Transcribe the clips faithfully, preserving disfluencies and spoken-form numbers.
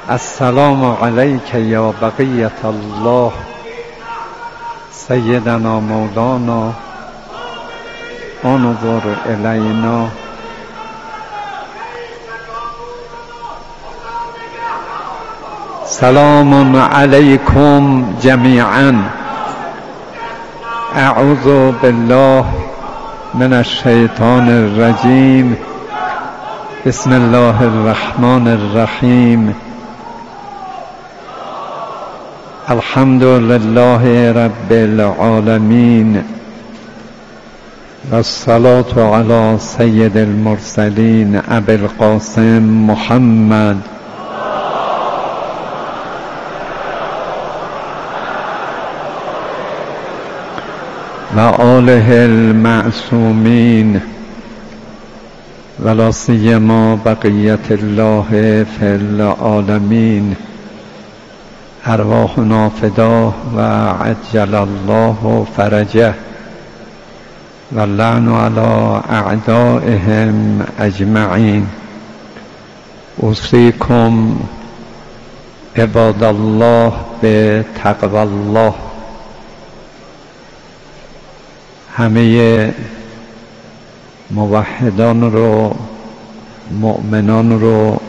السلام علیک یا بقیة الله سیدنا مولانا انظر الینا. سلام علیکم جمیعا. اعوذ بالله من الشیطان الرجیم. بسم الله الرحمن الرحیم. الحمد لله رب العالمین و الصلاة علی سید المرسلین ابی القاسم محمد و آله المعصومین و لا سیما بقیت الله فی العالمین. ارواحنا فداه و عجل الله فرجه و اللعن علی اعدائهم اجمعین. اوصیکم عباد الله بتقوی الله. همه موحدان رو، مؤمنان رو،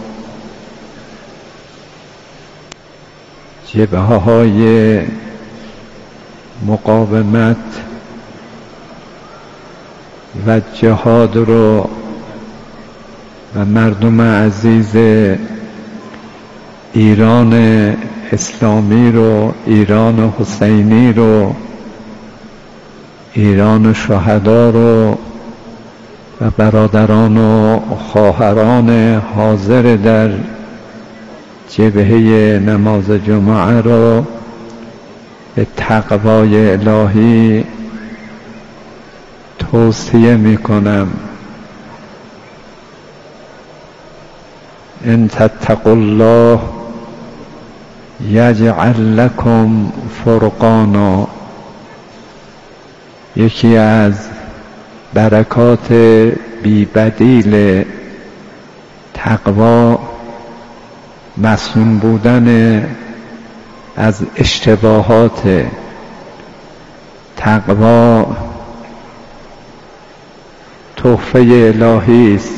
جبهه های مقاومت و جهاد رو و مردم عزیز ایران اسلامی رو، ایران حسینی رو، ایران شهدا رو و برادران و خواهران حاضر در جبهه نماز جمعه رو به تقوای الهی توصیه می کنم. ان تتقوا الله یجعل لکم فرقانا. یکی از برکات بی بدیل تقوا معصوم بودن از اشتباهات. تقوا تحفه الهی است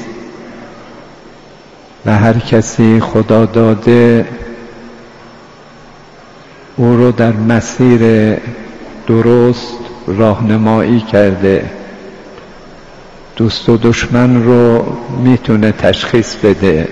و هر کسی خدا داده او رو در مسیر درست راهنمایی کرده. دوست و دشمن رو میتونه تشخیص بده.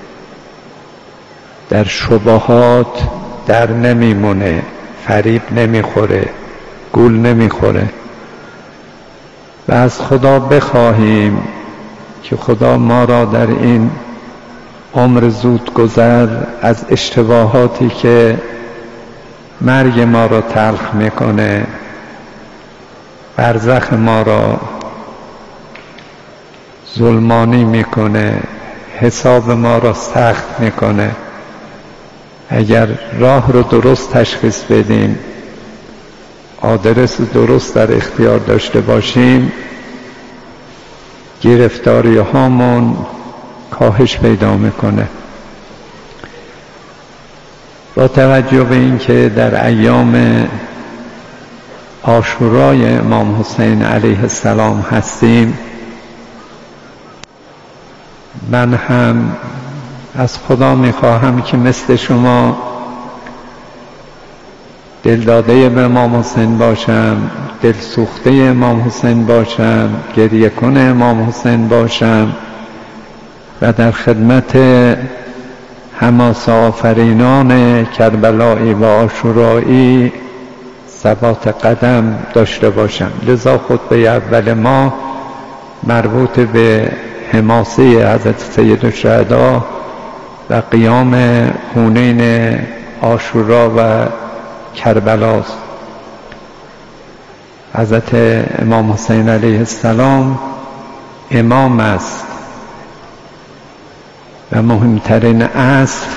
در شبهات در نمیمونه، فریب نمیخوره، گول نمیخوره. و از خدا بخواهیم که خدا ما را در این عمر زود گذر از اشتباهاتی که مرگ ما را تلخ میکنه، برزخ ما را ظلمانی میکنه، حساب ما را سخت میکنه. اگر راه رو درست تشخیص بدیم، آدرس درست در اختیار داشته باشیم، گرفتاری هامون کاهش پیدا میکنه. با توجه به اینکه در ایام عاشورای امام حسین علیه السلام هستیم، من هم از خدا میخواهم که مثل شما دلداده به امام حسین باشم، دلسوخته امام حسین باشم، گریه کن امام حسین باشم و در خدمت حماسه آفرینان کربلایی و عاشورایی ثبات قدم داشته باشم. لذا خطبه اول ما مربوط به حماسه حضرت سید الشهدا و قیام خونین عاشورا و کربلاست. حضرت امام حسین علیه السلام امام است و مهمترین اصل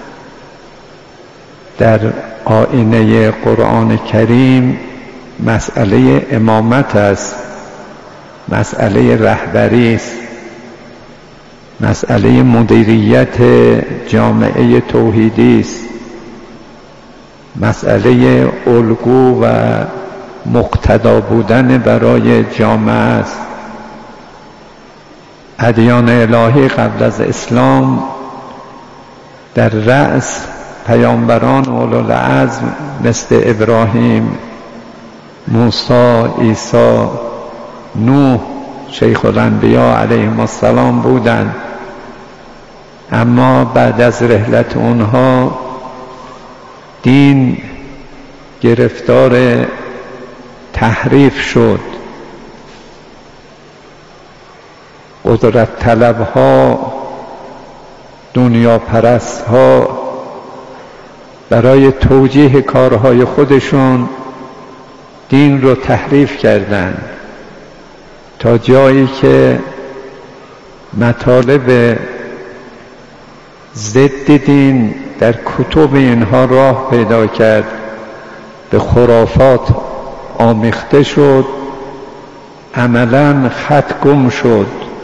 در آیینه قرآن کریم مسئله امامت است، مسئله رهبری است. مسئله مدیریت جامعه توحیدی است، مسئله الگو و مقتدا بودن برای جامعه است. ادیان الهی قبل از اسلام در رأس پیامبران اولوالعزم مثل ابراهیم، موسی، عیسی، نوح، شیخ الانبیا علیهم السلام بودند. اما بعد از رحلت اونها دین گرفتار تحریف شد. قدرت طلبها، دنیا پرستها برای توجیه کارهای خودشون دین رو تحریف کردند تا جایی که مطالب ضد دین در کتب اینها راه پیدا کرد، به خرافات آمیخته شد، عملاً خط گم شد.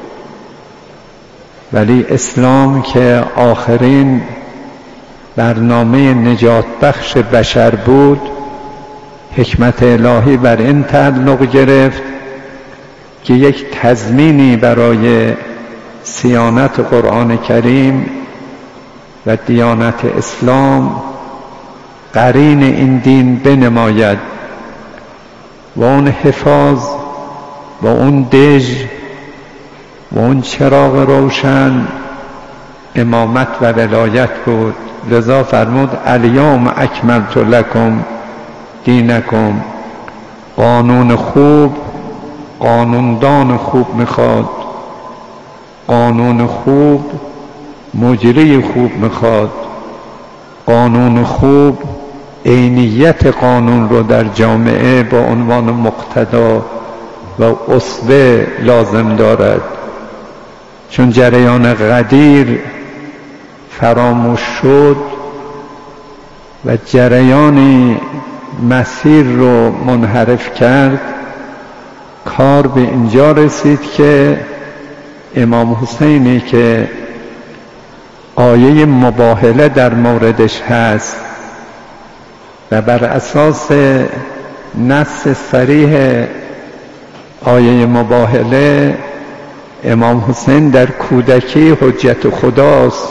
ولی اسلام که آخرین برنامه نجات بخش بشر بود، حکمت الهی بر این تعلق گرفت که یک تضمینی برای صیانت قرآن کریم و دیانت اسلام قرین این دین بنماید و اون حفاظ و اون دژ و اون چراغ روشن امامت و ولایت بود. لذا فرمود الیوم اکملت لکم دینکم. قانون خوب قانوندان خوب میخواد، قانون خوب مجری خوب میخواد، قانون خوب عینیت قانون رو در جامعه با عنوان مقتدا و اسوه لازم دارد. چون جریان غدیر فراموش شد و جریانی مسیر رو منحرف کرد، کار به اینجا رسید که امام حسینی که آیه مباهله در موردش هست و بر اساس نص صریح آیه مباهله امام حسین در کودکی حجت خداست،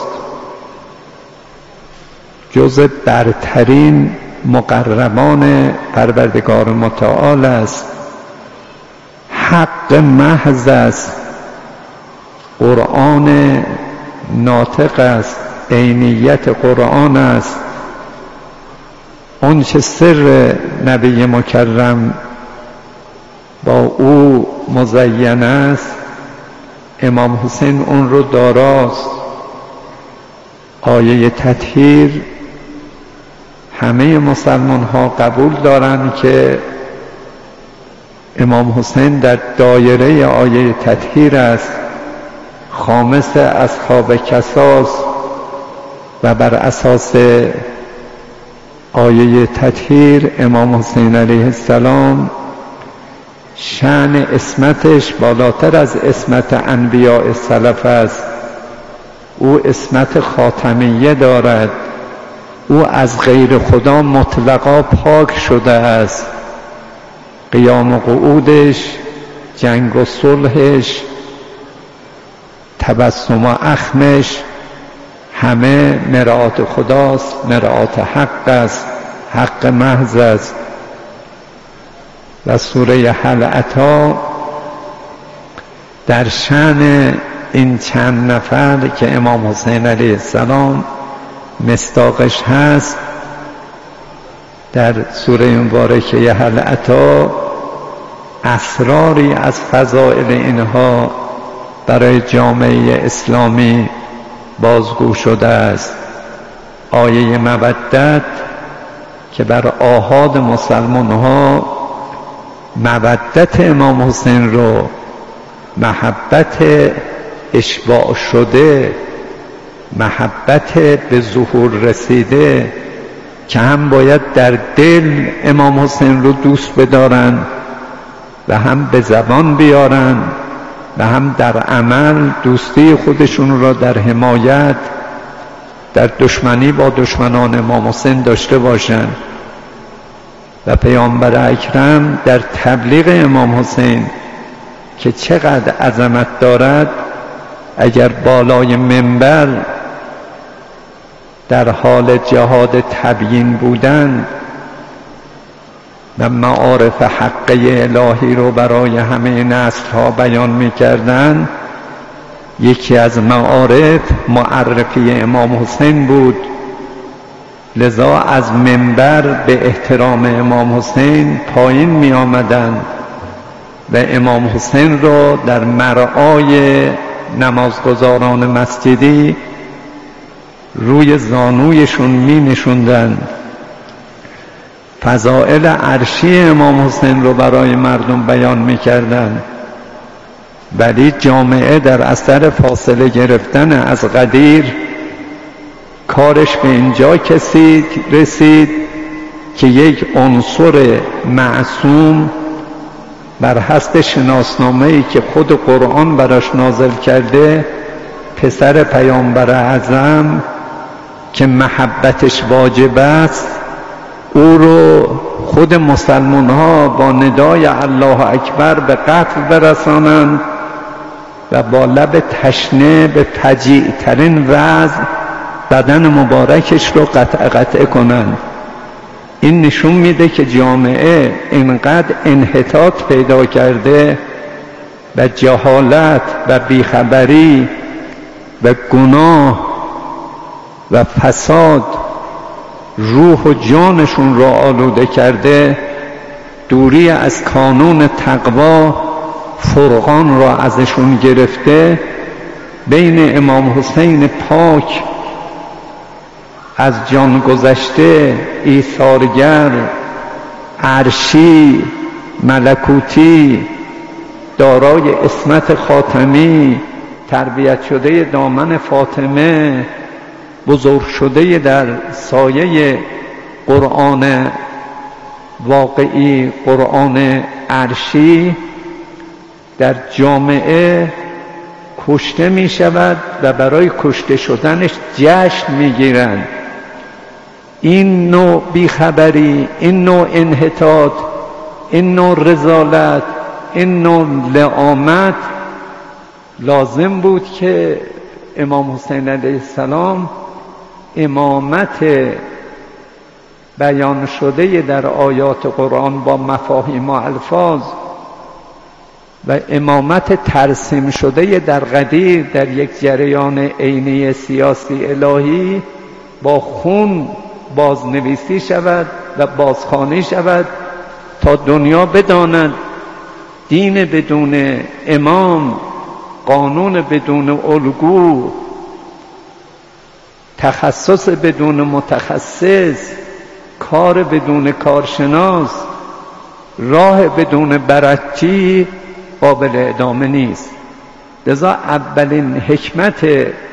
جز برترین مقربان پروردگار متعال است، حق محض است، قرآن ناطق است، عینیت قرآن است. اون چه سر نبی مکرم با او مزین است، امام حسین اون رو داراست. آیه تطهیر همه مسلمان ها قبول دارن که امام حسین در دایره آیه تطهیر است، خامس اصحاب کساس و بر اساس آیه تطهیر امام حسین علیه السلام شأن عصمتش بالاتر از عصمت انبیاء سلف است. او عصمت خاتمیه دارد، او از غیر خدا مطلقا پاک شده است. قیام و قعودش، جنگ و صلحش، تبسم و اخمش همه مرآت خداست، مرآت حق است، حق محض است. و سوره هل اتی در شأن این چند نفر که امام حسین علیه السلام مصداقش هست، در سوره مبارکه هل اتی اسراری از فضائل اینها برای جامعه اسلامی بازگو شده است. آیه مودت که بر آحاد مسلمان ها مودت امام حسین رو، محبت اشباع شده، محبت به ظهور رسیده که هم باید در دل امام حسین رو دوست بدارن و هم به زبان بیارن و هم در عمل دوستی خودشون را در حمایت در دشمنی با دشمنان امام حسین داشته باشند و پیامبر اکرم در تبلیغ امام حسین که چقدر عظمت دارد، اگر بالای منبر در حال جهاد تبیین بودن و معارف حقه الهی رو برای همه نسل ها بیان می‌کردند، یکی از معارف معرفی امام حسین بود. لذا از منبر به احترام امام حسین پایین می آمدند و امام حسین رو در مرعای نمازگزاران مسجدی روی زانویشون می نشوندن. فضائل عرشی امام حسین رو برای مردم بیان می کردن. ولی جامعه در اثر فاصله گرفتن از غدیر کارش به اینجا کسید رسید که یک عنصر معصوم بر حسب شناسنامه‌ای که خود قرآن براش نازل کرده، پسر پیامبر اعظم که محبتش واجب است، او رو خود مسلمان ها با ندای الله اکبر به قتل برسانند و با لب تشنه به فجیع ترین وضع بدن مبارکش رو قطع قطع کنند. این نشون میده که جامعه اینقدر انحطاط پیدا کرده و جهالت و بیخبری و گناه و فساد روح و جانشون را آلوده کرده، دوری از کانون تقوا فرقان را ازشون گرفته. بین امام حسین پاک از جان گذشته، ایثارگر، عرشی، ملکوتی، دارای عصمت خاتمی، تربیت شده دامن فاطمه، بزرگ شده در سایه قرآن واقعی، قرآن عرشی، در جامعه کشته می شود و برای کشته شدنش جشن می گیرند. این نوع بیخبری، این نوع انحطاط، این نوع رذالت، این نوع لعامت لازم بود که امام حسین علیه السلام امامت بیان شده در آیات قرآن با مفاهیم و الفاظ و امامت ترسیم شده در غدیر در یک جریان عینی سیاسی الهی با خون بازنویسی شود و بازخوانی شود تا دنیا بداند دین بدون امام، قانون بدون الگو، تخصص بدون متخصص، کار بدون کارشناس، راه بدون برچی قابل ادامه نیست. لذا اولین حکمت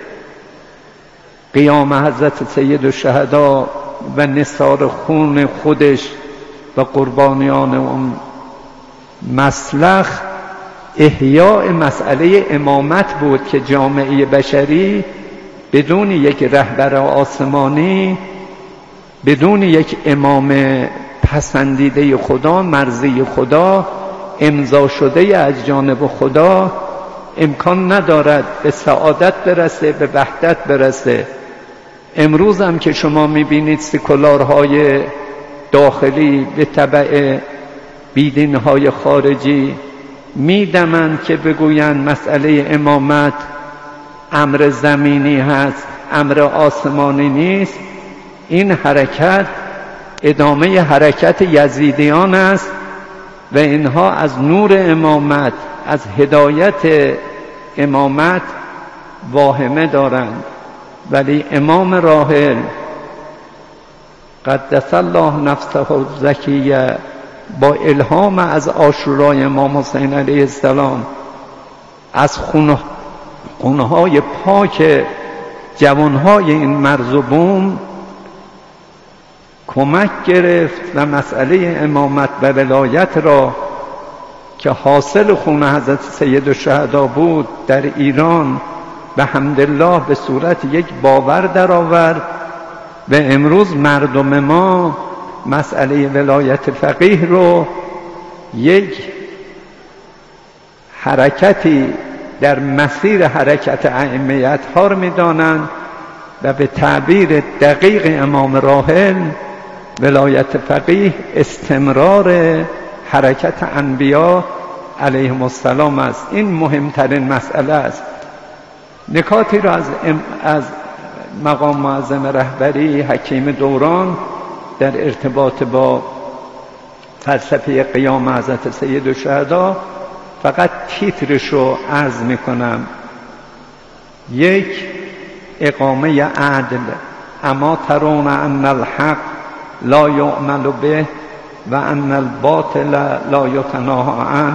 قیام حضرت سید الشهدا و نثار خون خودش و قربانیان اون مسلخ احیاء مسئله امامت بود که جامعه بشری بدون یک رهبر آسمانی، بدون یک امام پسندیده خدا، مرضی خدا، امضا شده از جانب خدا، امکان ندارد به سعادت برسه، به وحدت برسه. امروز هم که شما میبینید سکولارهای داخلی به تبع بیدینهای خارجی میدمند که بگویند مسئله امامت امر زمینی هست، امر آسمانی نیست. این حرکت ادامه حرکت یزیدیان است و اینها از نور امامت، از هدایت امامت واهمه دارند. ولی امام راحل قدس الله نفسه الزکیه با الهام از عاشورای امام حسین علیه السلام از خونهای پاک جوانهای این مرز و بوم کمک گرفت و مسئله امامت و ولایت را که حاصل خون حضرت سیدالشهدا بود در ایران به حمدالله به صورت یک باور در آورد و امروز مردم ما مسئله ولایت فقیه رو یک حرکتی در مسیر حرکت ائمه اطهار می‌دانند و به تعبیر دقیق امام راحل ولایت فقیه استمرار حرکت انبیا علیهم السلام است. این مهمترین مسئله است. نکاتی را از, از مقام معظم رهبری حکیم دوران در ارتباط با فلسفه قیام حضرت سیدالشهدا فقط تیترش رو عرض میکنم. یک، اقامه عدل، اما ترون ان الحق لا یعمل به و ان الباطل لا یتناهی عنه.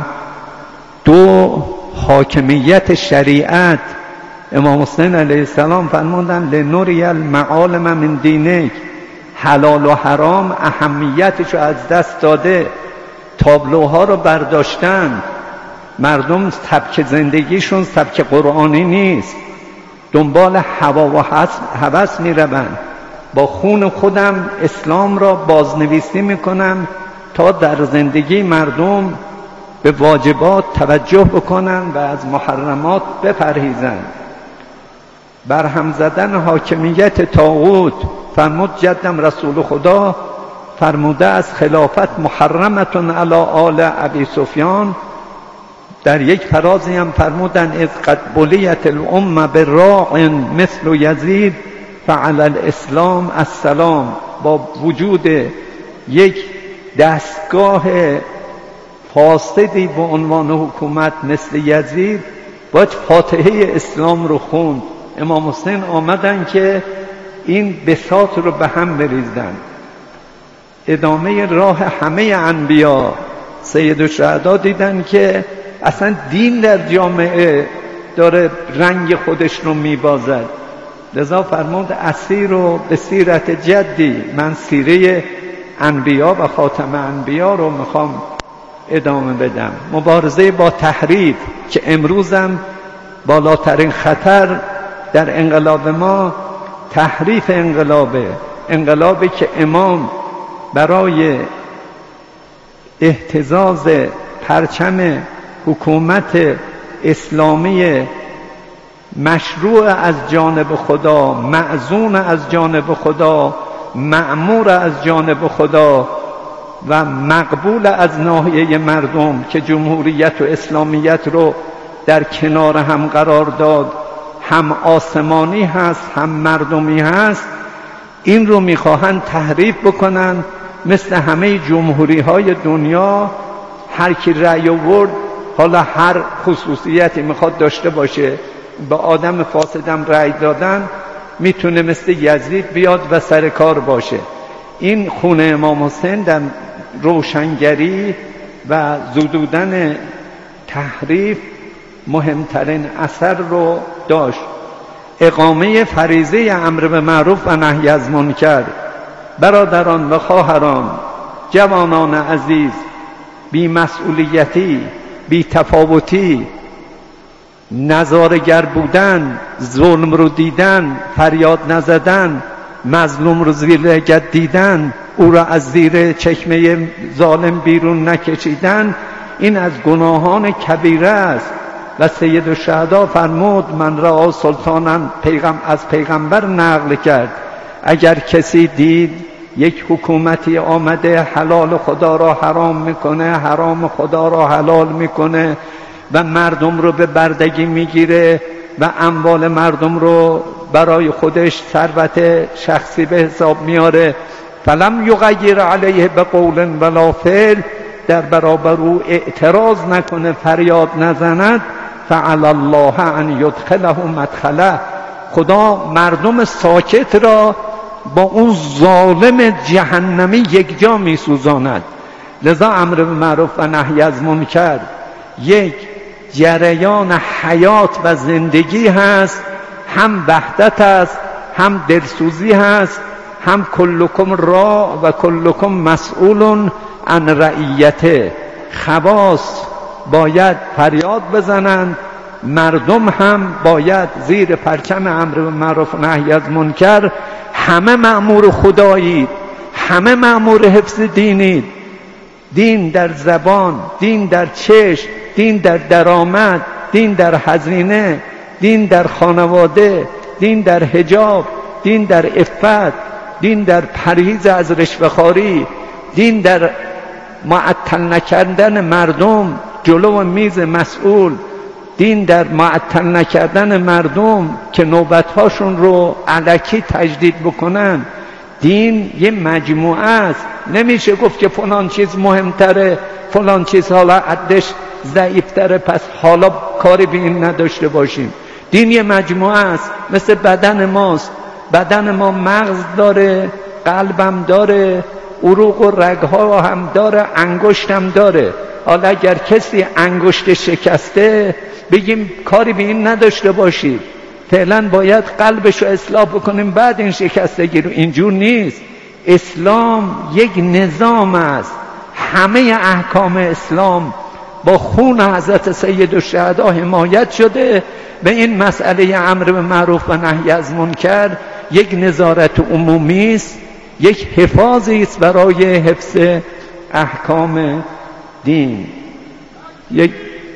دو، حاکمیت شریعت. امام حسین علیه السلام فرمودن لنوری المعالم من دینک، حلال و حرام اهمیتش رو از دست داده، تابلوها رو برداشتن، مردم سبک زندگیشون سبک قرآنی نیست، دنبال هوا و هوس میروند. با خون خودم اسلام را بازنویسی میکنم تا در زندگی مردم به واجبات توجه بکنن و از محرمات بپرهیزند. برهم زدن حاکمیت طاغوت. فرمود جدم رسول خدا فرموده از خلافت محرمتون علی آل ابی سفیان. در یک فرازی هم فرمودن از قد بلیت الامه براع مثل یزید فعلی الاسلام السلام. با وجود یک دستگاه فاسدی به عنوان حکومت مثل یزید باید فاتحه اسلام رو خوند. امام حسین آمدن که این بساط رو به هم بریزدن. ادامه راه همه انبیا. سیدالشهدا دیدن که اصلا دین در جامعه داره رنگ خودش رو میبازد، لذا فرمود اسیر رو به سیرت جدی. من سیره انبیا و خاتم انبیا رو میخوام ادامه بدم. مبارزه با تحریف که امروزم بالاترین خطر در انقلاب ما تحریف انقلابه. انقلابی که امام برای اهتزاز پرچم حکومت اسلامی مشروع از جانب خدا، معزون از جانب خدا، مأمور از جانب خدا و مقبول از ناحیه مردم که جمهوریت و اسلامیت رو در کنار هم قرار داد، هم آسمانی هست هم مردمی هست، این رو میخواهند تحریف بکنن. مثل همه جمهوری های دنیا هر کی رأی آورد، حالا هر خصوصیتی میخواد داشته باشه، به آدم فاسدم رأی دادن، میتونه مثل یزید بیاد و سر کار باشه. این خون امام حسین در روشنگری و زدودن تحریف مهمترین اثر رو داشت. اقامه فریضه امر به معروف و نهی از منکر. برادران و خواهران، جوانان عزیز، بی مسئولیتی، بی تفاوتی، نظارگر بودن، ظلم رو دیدن، فریاد نزدن، مظلوم رو زیر لگد دیدن، او را از زیر چکمه ظالم بیرون نکشیدن، این از گناهان کبیره است. و سیدالشهدا فرمود من را سلطانا، پیغم از پیغمبر نقل کرد، اگر کسی دید یک حکومتی آمده حلال خدا را حرام میکنه، حرام خدا را حلال میکنه و مردم رو به بردگی میگیره و اموال مردم رو برای خودش ثروت شخصی به حساب میاره، فلم یغیر علیه بقول ولا فعل، در برابر او اعتراض نکنه، فریاد نزند، فعلی الله ان یدخله مدخله، خدا مردم ساکت را با اون ظالم جهنمی یک جا می سوزاند. لذا امر به معروف و نهی از منکر یک جریان حیات و زندگی هست، هم وحدت است، هم دلسوزی هست، هم کلکم را و کلکم مسئول عن رعیته. خواص باید فریاد بزنند، مردم هم باید زیر پرچم امر بالمعروف و نهی از منکر، همه مأمور خدایید، همه مأمور حفظ دینید. دین در زبان، دین در چشم، دین در درآمد، دین در هزینه، دین در خانواده، دین در حجاب، دین در عفت، دین در پرهیز از رشوه‌خواری، دین در معطل نکردن مردم جلو میز مسئول، دین در معطل نکردن مردم که نوبتهاشون رو الکی تجدید بکنن. دین یه مجموعه است، نمیشه گفت که فلان چیز مهمتره، فلان چیز حالا عدش ضعیفتره پس حالا کاری به این نداشته باشیم. دین یه مجموعه است، مثل بدن ماست. بدن ما مغز داره، قلبم داره، عروق و رگها هم داره، انگشت هم داره. حالا اگر کسی انگشت شکسته بگیم کاری به این نداشته باشید، فعلا باید قلبش رو اصلاح بکنیم بعد این شکستگی رو. اینجور نیست. اسلام یک نظام است. همه احکام اسلام با خون حضرت سید الشهدا حمایت شده. به این مسئله امر به معروف و نهی از منکر یک نظارت عمومی است، یک حفاظی است برای حفظ احکام دین. یک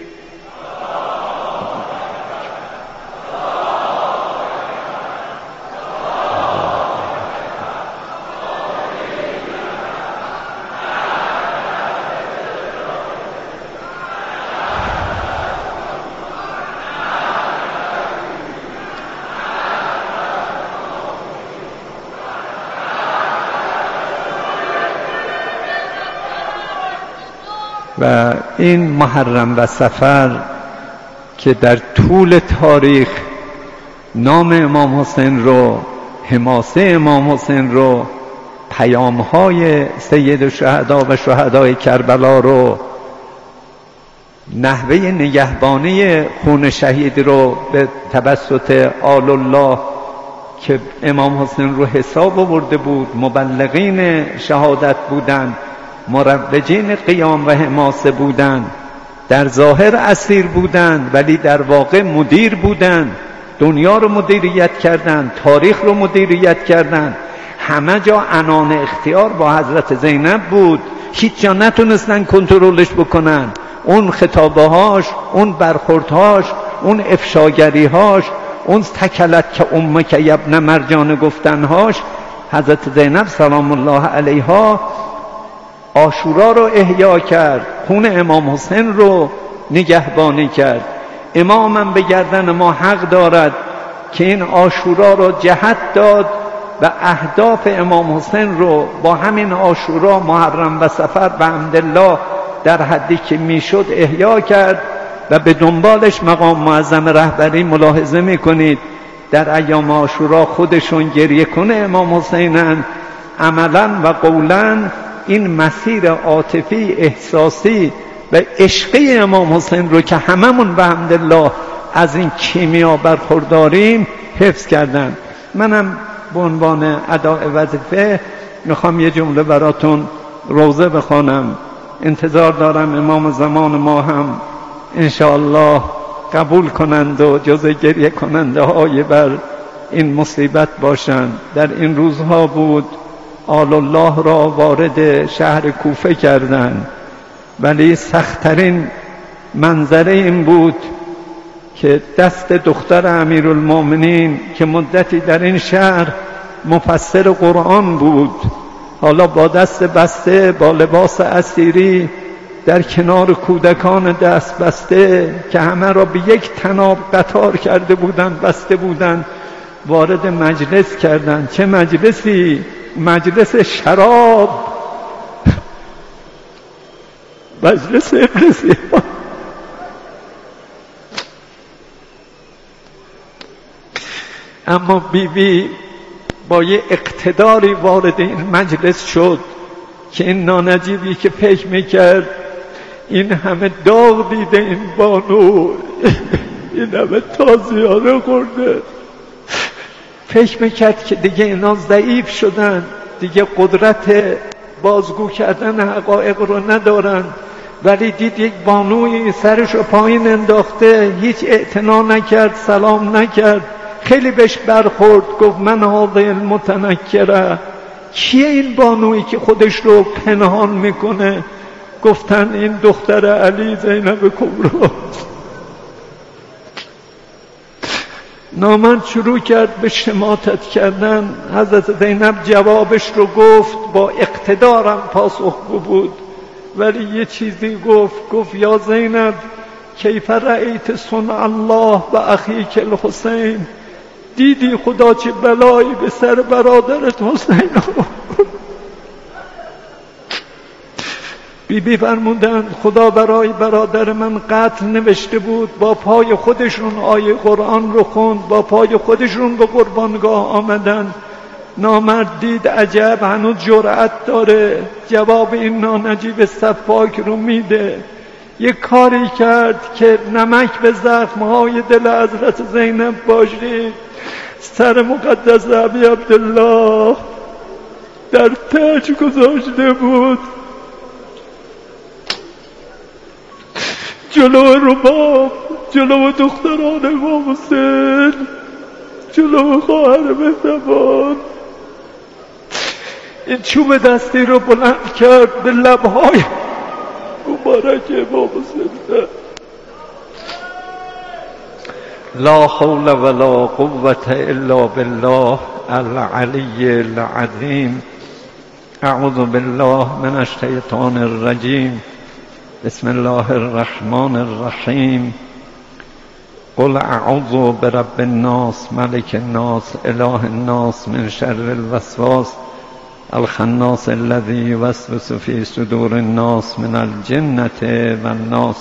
و این محرم و سفر که در طول تاریخ نام امام حسین رو، حماسه امام حسین رو، پیام‌های سید الشهدا و شهدای کربلا رو، نحوه نگهبانی خون شهید رو به توسط آل الله که امام حسین رو حساب آورده بود، مبلغین شهادت بودند، مروجین قیام و حماسه بودند، در ظاهر اسیر بودند ولی در واقع مدیر بودند، دنیا رو مدیریت کردند، تاریخ رو مدیریت کردند. همه جا عنان اختیار با حضرت زینب بود، هیچ جا نتونستن کنترلش بکنن. اون خطابهاش، اون برخوردهاش، اون افشاگریهاش، اون تکلت که امک یبن مرجان گفتنهاش، حضرت زینب سلام الله علیها عاشورا رو احیا کرد، خون امام حسین رو نگهبانی کرد. امامم به گردن ما حق دارد که این عاشورا رو جهت داد و اهداف امام حسین رو با همین عاشورا، محرم و سفر به حمدالله در حدی که میشد احیا کرد و به دنبالش مقام معظم رهبری ملاحظه میکنید در ایام عاشورا خودشون گریه کنه امام حسینن، عملا و قولا این مسیر عاطفی احساسی و عشقی امام حسین رو که هممون به حمدالله از این کیمیا برخورداریم حفظ کردن. منم به عنوان اداء وظیفه میخوام یه جمله براتون روزه بخوانم. انتظار دارم امام زمان ما هم انشاءالله قبول کنند و جزء گریه کننده های بر این مصیبت باشند. در این روزها بود آل الله را وارد شهر کوفه کردند، ولی سخت‌ترین منظره این بود که دست دختر امیرالمومنین که مدتی در این شهر مفسر قرآن بود، حالا با دست بسته، با لباس اسیری در کنار کودکان دست بسته که همه را به یک طناب قطار کرده بودند، بسته بودند، وارد مجلس کردند. چه مجلسی؟ مجلس شراب، مجلس ابلیسی. اما بی بی با یه اقتداری وارد این مجلس شد که این نانجیبی که فکر میکرد این همه داغ دیده این بانو، این همه تازیانه خورده، فکر میکرد که دیگه اینا ضعیف شدن، دیگه قدرت بازگو کردن حقایق رو ندارن، ولی دید یک بانوی سرش رو پایین انداخته، هیچ اعتنا نکرد، سلام نکرد، خیلی بهش برخورد، گفت من هذه المتنکره، کیه این بانویی که خودش رو پنهان میکنه؟ گفتن این دختر علی زینب کبری. نامرد شروع کرد به شماتت کردن. حضرت زینب جوابش رو گفت، با اقتدارم پاسخگو بود، ولی یه چیزی گفت، گفت یا زینب کیف رأیت صنع الله و اخیک الحسین، دیدی خدا چه بلایی به سر برادرت حسین آورد؟ بی بی فرمودند خدا برای برادر من قتل نوشته بود، با پای خودشون آیه قرآن رو خوند، با پای خودشون به قربانگاه آمدن. نامرد دید عجب، هنوز جرأت داره، جواب این نانجیب سفاک رو میده. یک کاری کرد که نمک به زخمهای دل حضرت زینب باشید. سر مقدس ابی عبدالله در تاج گذاشته بود، جلو رباب، جلو دختران امام حسین، جلو خواهر مهربان، این چوب دستی رو بلند کرد به لبهای مبارک امام حسین. لا حول ولا قوة الا بالله العلی العظیم. اعوذ بالله من الشیطان الرجیم. بسم الله الرحمن الرحیم. قل اعوذ برب الناس ملك الناس اله الناس من شر الوسواس الخناس الذي يوسوس في صدور الناس من الجنة والناس.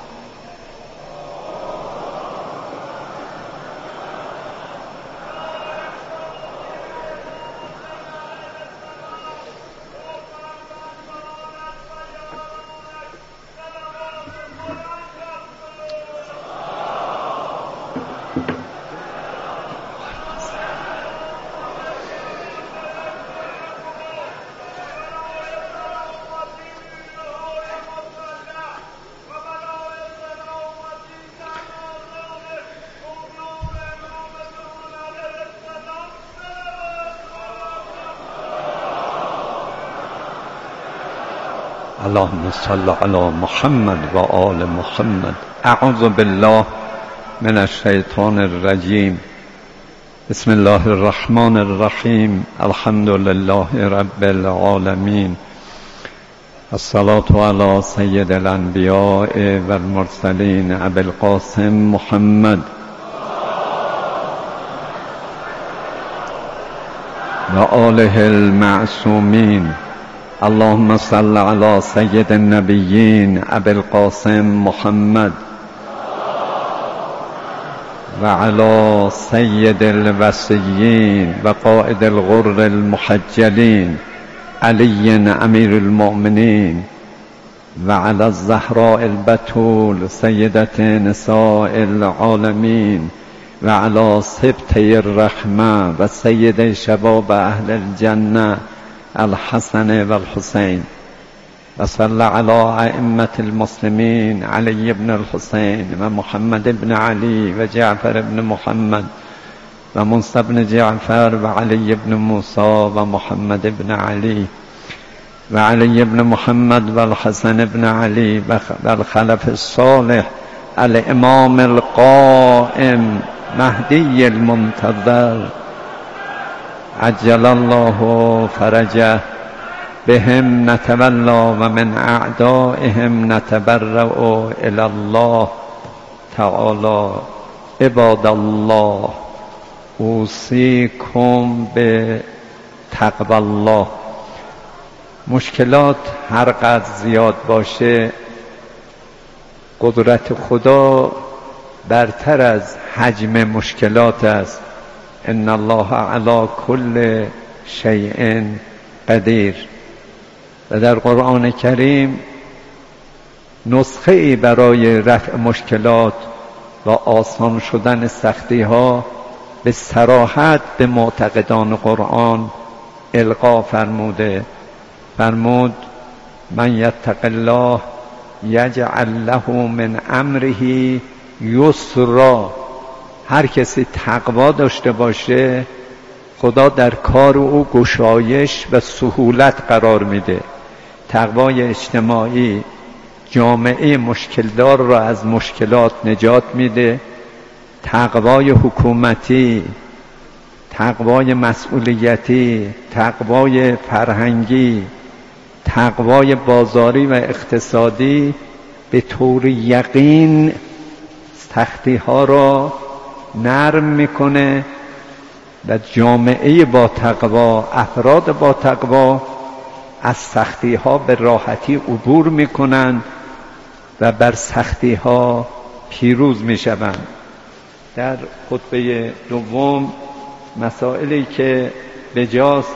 اللهم صل على محمد و آل محمد. اعوذ بالله من الشیطان الرجیم. بسم الله الرحمن الرحیم. الحمد لله رب العالمین. الصلاة على سید الانبیاء و المرسلین ابی القاسم محمد و آله المعصومین. اللهم صل على سید النبیین ابی القاسم محمد و على سید الوصیین و قائد الغر المحجلین علی امیر المؤمنین و على الزهراء البتول سیدة نساء العالمین و على سبطه الرحمة و سید شباب اهل الجنة الحسن و الحسین. و صلی علی ائمة المسلمین علی بن الحسین و محمد بن علی و جعفر بن محمد و موسی بن جعفر و علی بن موسی و محمد بن علی و علی بن محمد و الحسن بن علی و الخلف الصالح الامام القائم مهدی المنتظر عجل الله فرجه. بهم نتولا و من اعدائهم نتبرأ الی الله تعالی. عباد الله اوصیکم بتقوی الله. مشکلات هر قدر زیاد باشه، قدرت خدا برتر از حجم مشکلات است. ان الله علی کل شیء قدیر. و در قرآن کریم نسخه ای برای رفع مشکلات و آسان شدن سختی ها به صراحت به معتقدان قرآن القا فرموده. فرمود من یتق الله یجعل له من امره یسرا. هر کسی تقوا داشته باشه خدا در کار او گشایش و سهولت قرار میده. تقوای اجتماعی جامعه مشکلدار را از مشکلات نجات میده. تقوای حکومتی، تقوای مسئولیتی، تقوای فرهنگی، تقوای بازاری و اقتصادی به طور یقین سختی ها را نرم میکنه و جامعه با تقوا، افراد با تقوا از سختی ها به راحتی عبور میکنند و بر سختی ها پیروز میشوند. در خطبه دوم مسائلی که بجاست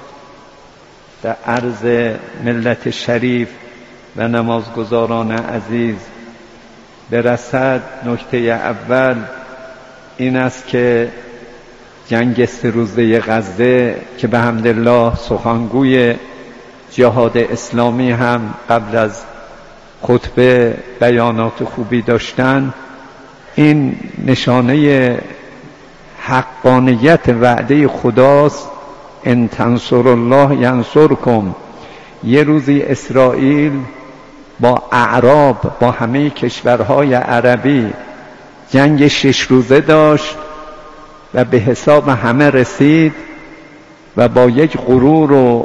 در عرض ملت شریف و نمازگزاران عزیز برسد، نکته اول این است که جنگ سه روزه غزه که به حمدالله سخنگوی جهاد اسلامی هم قبل از خطبه بیانات خوبی داشتن، این نشانه حقانیت وعده خداست. ان تنصر الله ینصرکم. یه روزی اسرائیل با اعراب، با همه کشورهای عربی جنگ شش روزه داشت و به حساب همه رسید و با یک غرور و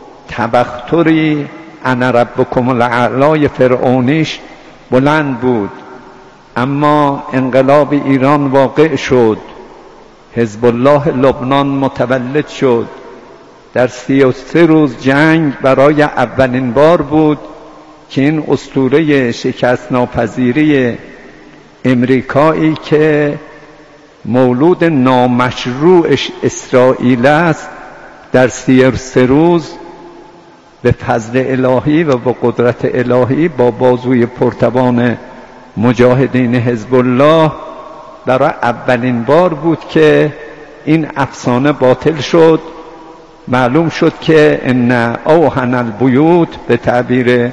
تبختری انا ربکم الاعلی فرعونیش بلند بود. اما انقلاب ایران واقع شد، حزب الله لبنان متولد شد. در سی و سه روز جنگ برای اولین بار بود که این اسطوره شکست ناپذیری امریکایی که مولود نامشروعش اسرائیل است در سی و سه روز به فضل الهی و با قدرت الهی با بازوی پرتوان مجاهدین حزب الله برای اولین بار بود که این افسانه باطل شد. معلوم شد که ان اوهن البیوت، به تعبیر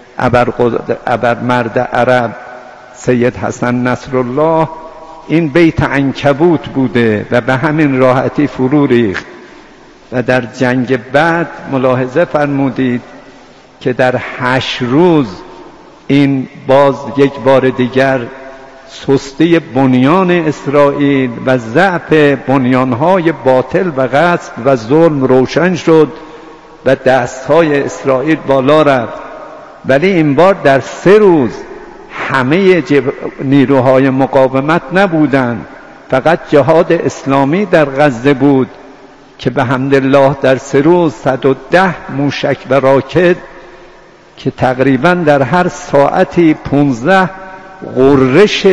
ابرمرد عرب سید حسن نصرالله، این بیت عنکبوت بوده و به همین راحتی فرو ریخت. و در جنگ بعد ملاحظه فرمودید که در هشت روز این باز یک بار دیگر سستی بنیان اسرائیل و ضعف بنیانهای باطل و غصب و ظلم روشن شد و دستهای اسرائیل بالا رفت. ولی این بار در سه روز همه نیروهای مقاومت نبودند، فقط جهاد اسلامی در غزه بود که به حمدالله در سه روز صد و ده موشک و راکت که تقریبا در هر ساعتی پونزده غرش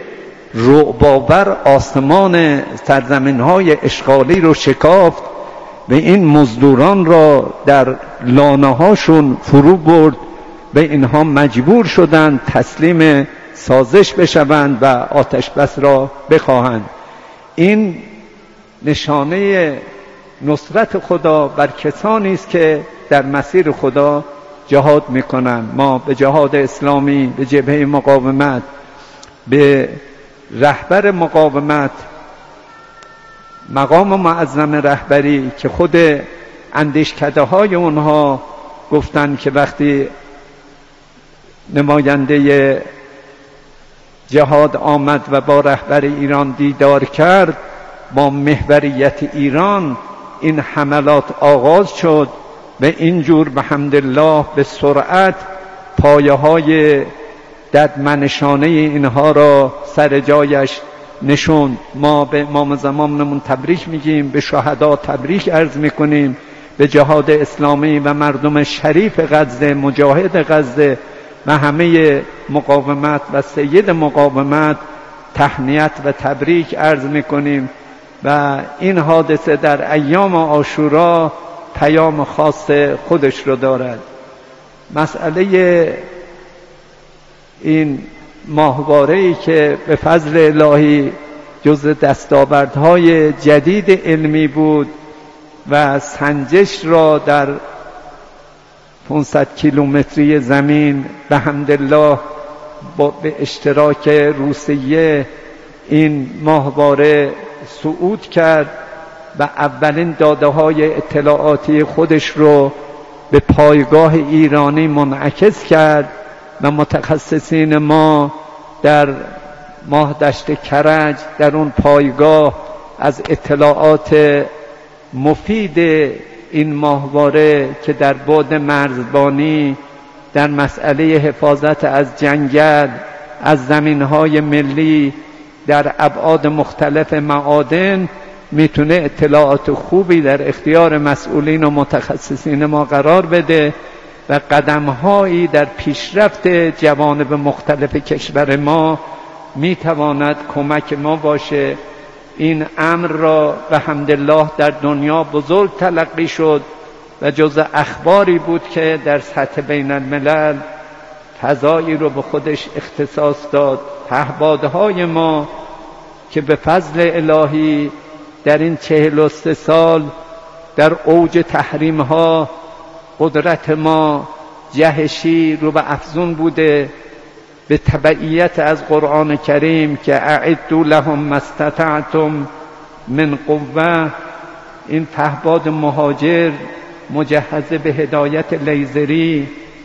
رعب‌آور آسمان سرزمین‌های اشغالی رو شکافت و این مزدوران را در لانه‌هاشون فرو برد و اینها مجبور شدند تسلیم سازش بشوند و آتش بس را بخواهند. این نشانه نصرت خدا بر کسانی است که در مسیر خدا جهاد میکنند. ما به جهاد اسلامی، به جبهه مقاومت، به رهبر مقاومت، مقام معظم رهبری که خود اندیشکده های اونها گفتند که وقتی نماینده جهاد آمد و با رهبر ایران دیدار کرد، با محوریت ایران این حملات آغاز شد و اینجور به حمدالله به سرعت پایه های ددمنشانه اینها را سر جایش نشوند. ما به امام زمانمون تبریک میگیم، به شهدا تبریک عرض میکنیم، به جهاد اسلامی و مردم شریف غزه، مجاهد غزه و همه مقاومت و سید مقاومت تهنیت و تبریک عرض میکنیم. و این حادثه در ایام عاشورا پیام خاص خودش رو دارد. مسئله این ماهواره‌ای که به فضل الهی جز دستاوردهای جدید علمی بود و سنجش را در پانصد کیلومتری زمین به حمدالله با به اشتراک روسیه این ماهواره صعود کرد و اولین داده های اطلاعاتی خودش رو به پایگاه ایرانی منعکس کرد و متخصصین ما در ماهدشت کرج در اون پایگاه از اطلاعات مفید این ماهواره که در بعد مرزبانی، در مسئله حفاظت از جنگل، از زمینهای ملی، در ابعاد مختلف معادن میتونه اطلاعات خوبی در اختیار مسئولین و متخصصین ما قرار بده و قدمهایی در پیشرفت جوانب مختلف کشور ما میتواند کمک ما باشه. این امر را به حمدالله در دنیا بزرگ تلقی شد و جزء اخباری بود که در سطح بین الملل فضایی رو به خودش اختصاص داد. پهپادهای ما که به فضل الهی در این چهل و سه سال در اوج تحریم ها قدرت ما جهشی رو به افزون بوده، به تبعیت از قرآن کریم که اعدوا لهم ما استطعتم من قوه، این پهپاد مهاجر مجهز به هدایت لیزری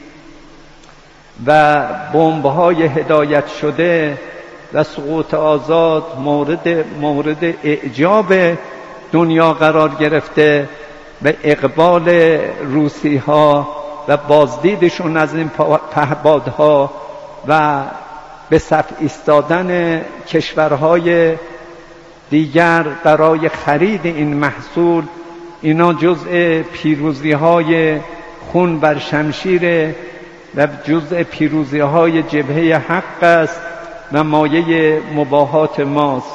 و بمب‌های هدایت شده و سقوط آزاد مورد مورد اعجاب دنیا قرار گرفته و اقبال روسی ها و بازدیدشون از این پهپادها و به صف ایستادن کشورهای دیگر برای خرید این محصول، اینا جزء پیروزی های خون بر شمشیر و جزء پیروزی های جبهه حق است و مایه مباهات ماست.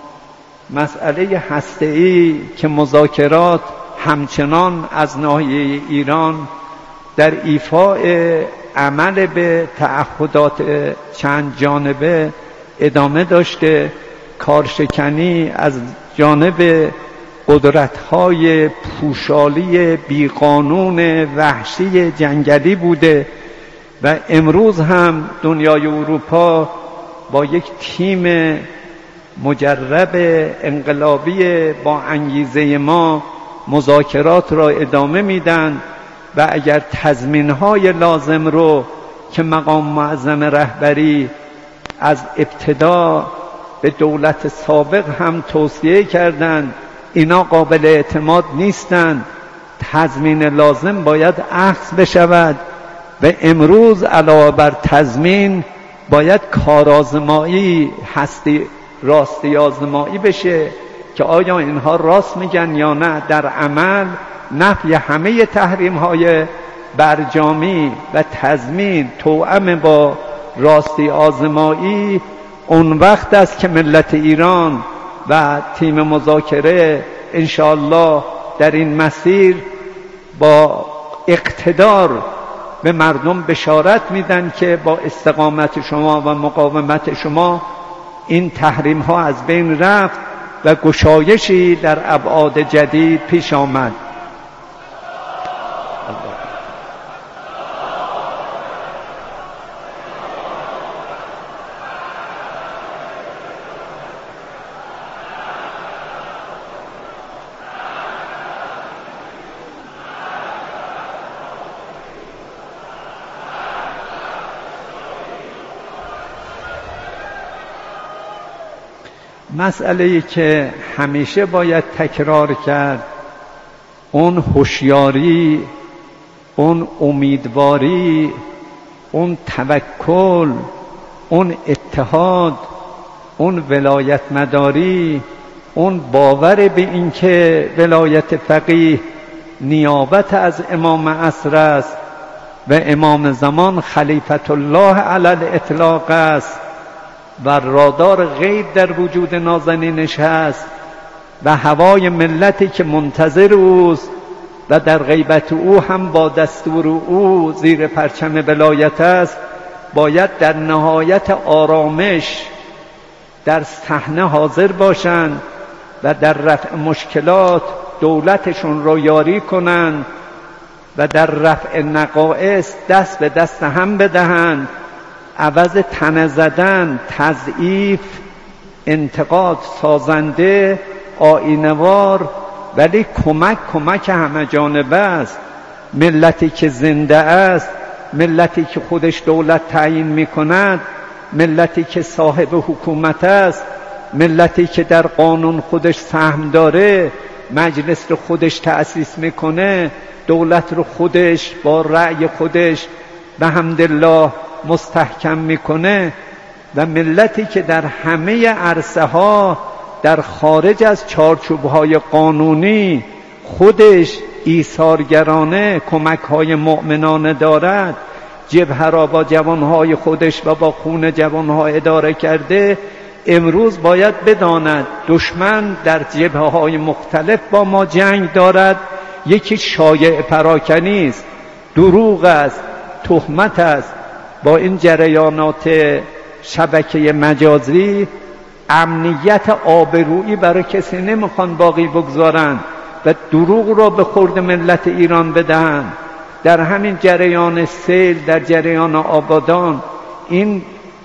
مسئله هسته‌ای که مذاکرات همچنان از ناحیه ایران در ایفاء عمل به تعهدات چند جانبه ادامه داشته، کارشکنی از جانب قدرت‌های پوشالی بیقانون وحشی جنگلی بوده و امروز هم دنیای اروپا با یک تیم مجرب انقلابی با انگیزه ما مذاکرات را ادامه میدن و اگر تضمین‌های لازم رو که مقام معظم رهبری از ابتدا به دولت سابق هم توصیه کردند اینا قابل اعتماد نیستند، تضمین لازم باید اخذ بشود و امروز علاوه بر تضمین باید کارآزمایی هستی راستی آزمایی بشه که آیا اینها راست میگن یا نه. در عمل نفی همه تحریم های برجامی و تضمین توأم با راستی آزمایی اون وقت است که ملت ایران و تیم مذاکره انشاءالله در این مسیر با اقتدار به مردم بشارت میدن که با استقامت شما و مقاومت شما این تحریم ها از بین رفت و گشایشی در ابعاد جدید پیش آمد. مسئله‌ای که همیشه باید تکرار کرد اون هوشیاری، اون امیدواری، اون توکل، اون اتحاد، اون ولایت مداری، اون باور به این که ولایت فقیه نیابت از امام عصر است و امام زمان خلیفت الله علی الاطلاق است و رادار غیب در وجود نازنینش هست و هوای ملتی که منتظر اوست و در غیبت او هم با دستور او زیر پرچم ولایت است، باید در نهایت آرامش در صحنه حاضر باشند و در رفع مشکلات دولتشون را یاری کنند و در رفع نقائص دست به دست هم بدهند، عوض تنه زدن، تضعیف، انتقاد سازنده، آیینه‌وار، ولی کمک کمک همه جانبه است. ملتی که زنده است، ملتی که خودش دولت تعیین می‌کند، ملتی که صاحب حکومت است، ملتی که در قانون خودش سهم داره، مجلس رو خودش تأسیس میکنه، دولت رو خودش با رأی خودش به حمدالله مستحکم میکنه، و ملتی که در همه عرصه ها در خارج از چارچوب‌های قانونی خودش ایثارگرانه کمک‌های مؤمنانه دارد، جبهه را با جوانهای خودش و با خون جوانها اداره کرده، امروز باید بداند دشمن در جبهه‌های مختلف با ما جنگ دارد. یکی شایعه پراکنی است، دروغ است، تهمت است. با این جریانات شبکه مجازی امنیت آبرویی برای کسی نمیخوان باقی بگذارند و دروغ را به خورد ملت ایران بدهند. در همین جریان سیل، در جریان آبادان، این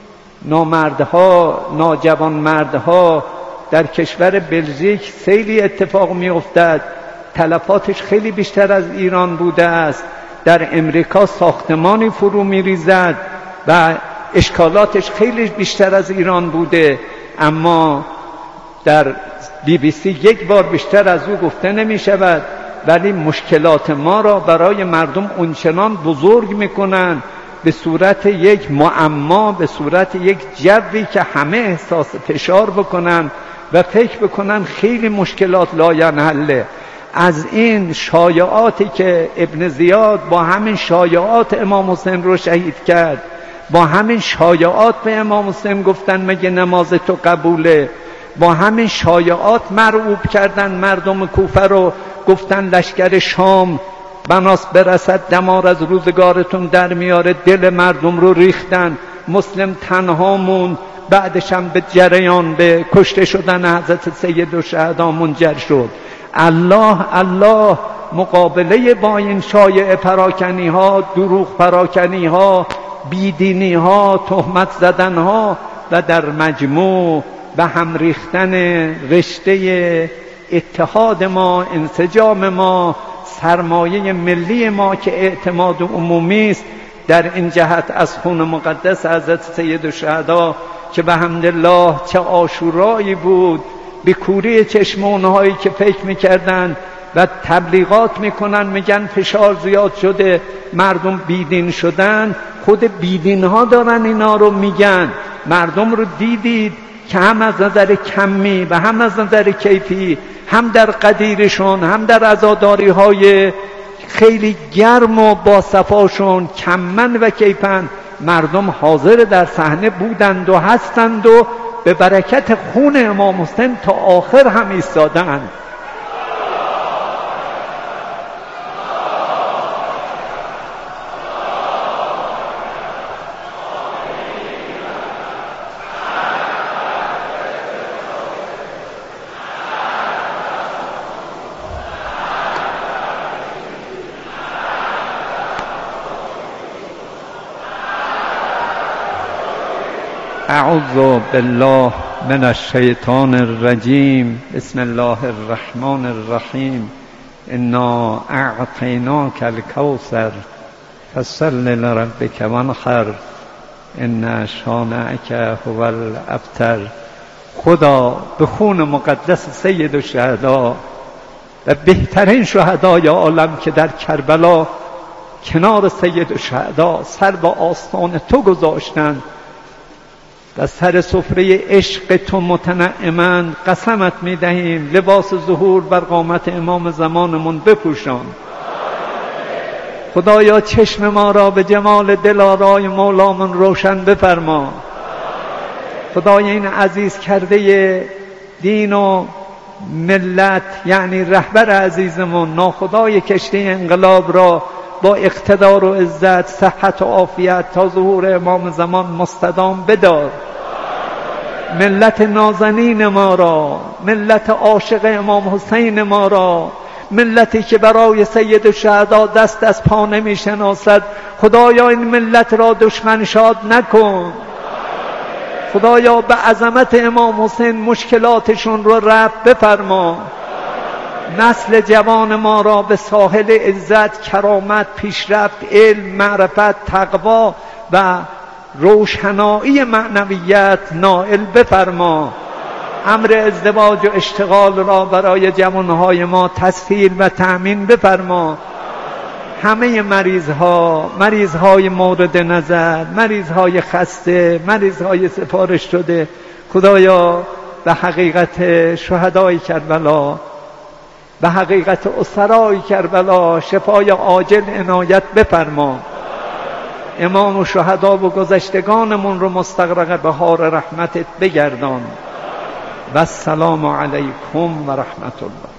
نامردها، ناجوان مردها در کشور بلژیک سیلی اتفاق می افتد، تلفاتش خیلی بیشتر از ایران بوده است. در امریکا ساختمانی فرو می ریزد و اشکالاتش خیلی بیشتر از ایران بوده، اما در بی بی سی یک بار بیشتر از او گفته نمی شود. ولی مشکلات ما را برای مردم اونچنان بزرگ می کنند به صورت یک معما، به صورت یک جوی که همه احساس فشار بکنن و فکر بکنن خیلی مشکلات لاینحله. از این شایعاتی که ابن زیاد با همین شایعات امام حسین رو شهید کرد، با همین شایعات به امام حسین گفتن مگه نماز تو قبوله، با همین شایعات مرعوب کردن مردم کوفه رو، گفتن لشکر شام بناس برسد دمار از روزگارتون در میاره، دل مردم رو ریختن، مسلم تنها موند. بعدش هم به جریان به کشته شدن حضرت سید الشهدا منجر شد. الله الله مقابله با این شایعه پراکنی ها، دروغ پراکنی ها، بیدینی ها، تهمت زدن ها و در مجموع به هم ریختن رشته اتحاد ما، انسجام ما، سرمایه ملی ما که اعتماد عمومی است. در این جهت از خون مقدس حضرت سید الشهدا که به حمدالله چه عاشورایی بود، به کوری چشم اونهایی که فکر میکردن و تبلیغات میکنن میگن فشار زیاد شده، مردم بیدین شدن. خود بیدین ها دارن اینا رو میگن. مردم رو دیدید که هم از نظر کمی و هم از نظر کیفی، هم در قدیرشون، هم در عزاداری های خیلی گرم و باصفاشون، کمن و کیفن، مردم حاضر در صحنه بودند و هستند و به برکت خون امام حسین تا آخر هم ایستادند. اعوذ بالله من الشیطان الرجیم. بسم الله الرحمن الرحیم. انا اعطیناک الکوثر فصل لربک وانحر ان شانئک هو الابتر. خدا به خون مقدس سید الشهدا و بهترین شهدای عالم که در کربلا کنار سید الشهدا سر به آستان تو گذاشتند و سر سفره عشق تو متنعمند، قسمت می‌دهیم لباس ظهور بر قامت امام زمانمون بپوشان. خدایا چشم ما را به جمال دلارای مولامون روشن بفرما. خدای این عزیز کرده دین و ملت، یعنی رهبر عزیزمون، ناخدای کشتی انقلاب را با اقتدار و عزت، صحت و عافیت تا ظهور امام زمان مستدام بدار. ملت نازنین ما را، ملت عاشق امام حسین ما را، ملتی که برای سید الشهدا دست از پا نمی شناسد. خدایا این ملت را دشمن شاد نکن. خدایا به عظمت امام حسین مشکلاتشون رو رفع بفرما. نسل جوان ما را به ساحل عزت، کرامت، پیشرفت، علم، معرفت، تقوا و روشنایی معنویت نائل بفرما. امر ازدواج و اشتغال را برای جوانهای ما تسهیل و تأمین بفرما. همه مریض ها، مریض های مورد نظر، مریض های خسته، مریض های سفارش شده، خدایا به حقیقت شهدای کربلا، به حقیقت اسرای کربلا شفای عاجل عنایت بفرما. امام و شهدا و گذشتگانمون رو مستغرق بهار رحمتت بگردان. و السلام علیکم و رحمت الله.